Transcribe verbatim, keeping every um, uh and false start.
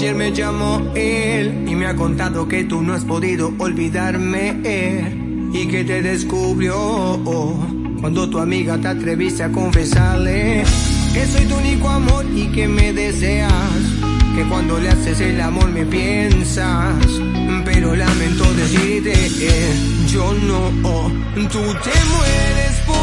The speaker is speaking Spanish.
Ayer me llamó él y me ha contado que tú no has podido olvidarme eh, y que te descubrió oh, cuando tu amiga te atreviste a confesarle que soy tu único amor y que me deseas, que cuando le haces el amor me piensas, pero lamento decirte eh, yo no, oh, tú te mueres por